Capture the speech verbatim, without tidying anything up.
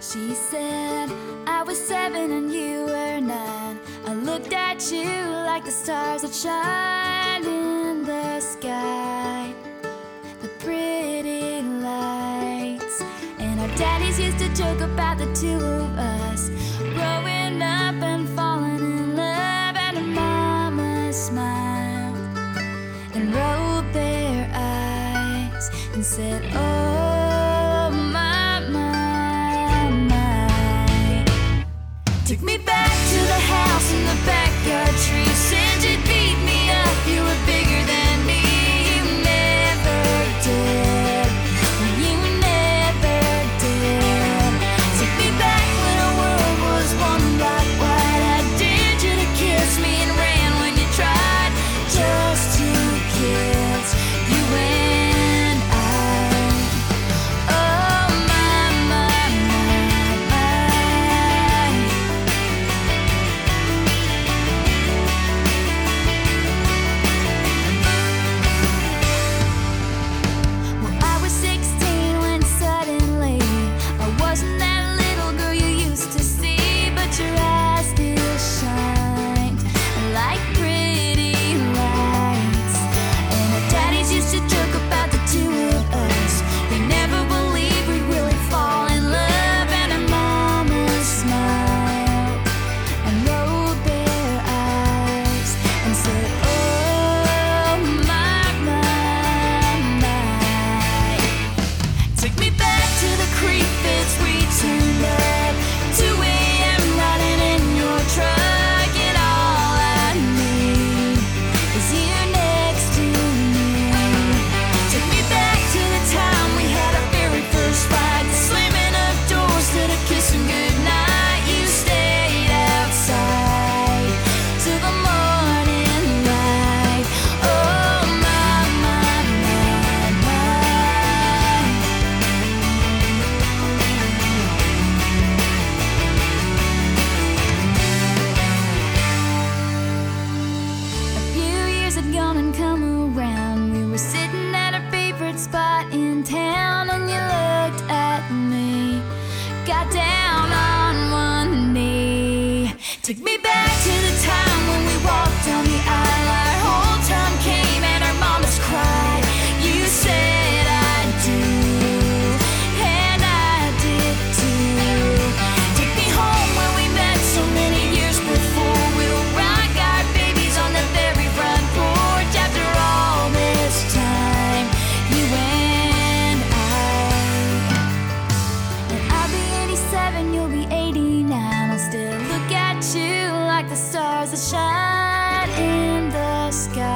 She said I was seven and you were nine. I looked at you like the stars that shine in the sky, the pretty lights. And our daddies used to joke about the two of us growing up and falling in love. And our mamas smiled and rolled their eyes and said, oh my, my, my. Took me back to the house in the backyard tree. Said you'd beat me up, you were bigger than me. You never did, you never did. Took me back when our world was one block wide. I dared you to kiss me and ran when you tried. Just two kids, you and I. Oh my, my, my, my. Well, I was sixteen when suddenly I wasn't that little girl you used to see, but your eyes still shined like pretty lights. And our daddies used to joke about the two of us. They never believed we'd really fall in love. And our mamas smiled and rolled their eyes and said, oh my, my, my. Took me back to the creek beds we turned up, two a.m. riding in your truck. And all I need is you next to me. Took me back to the time we had our very first fight, the slamming of doors to the kissing goodnight. You stayed outside till the morning light. Oh my, my, my, my. A few years had gone and come around. We were sitting at our favorite spot in town, and you looked at me, got down on one knee. Took me back to the time when we walked down the aisle. Our whole time came and our mamas cried. You said I do, and I did too. Take me home where we met so many years before. We'll rock our babies on the very front porch. After all this time, you and I. And I'll be eighty-seven, you'll be eighty-nine. I'll still look at you like the stars that shine in the sky.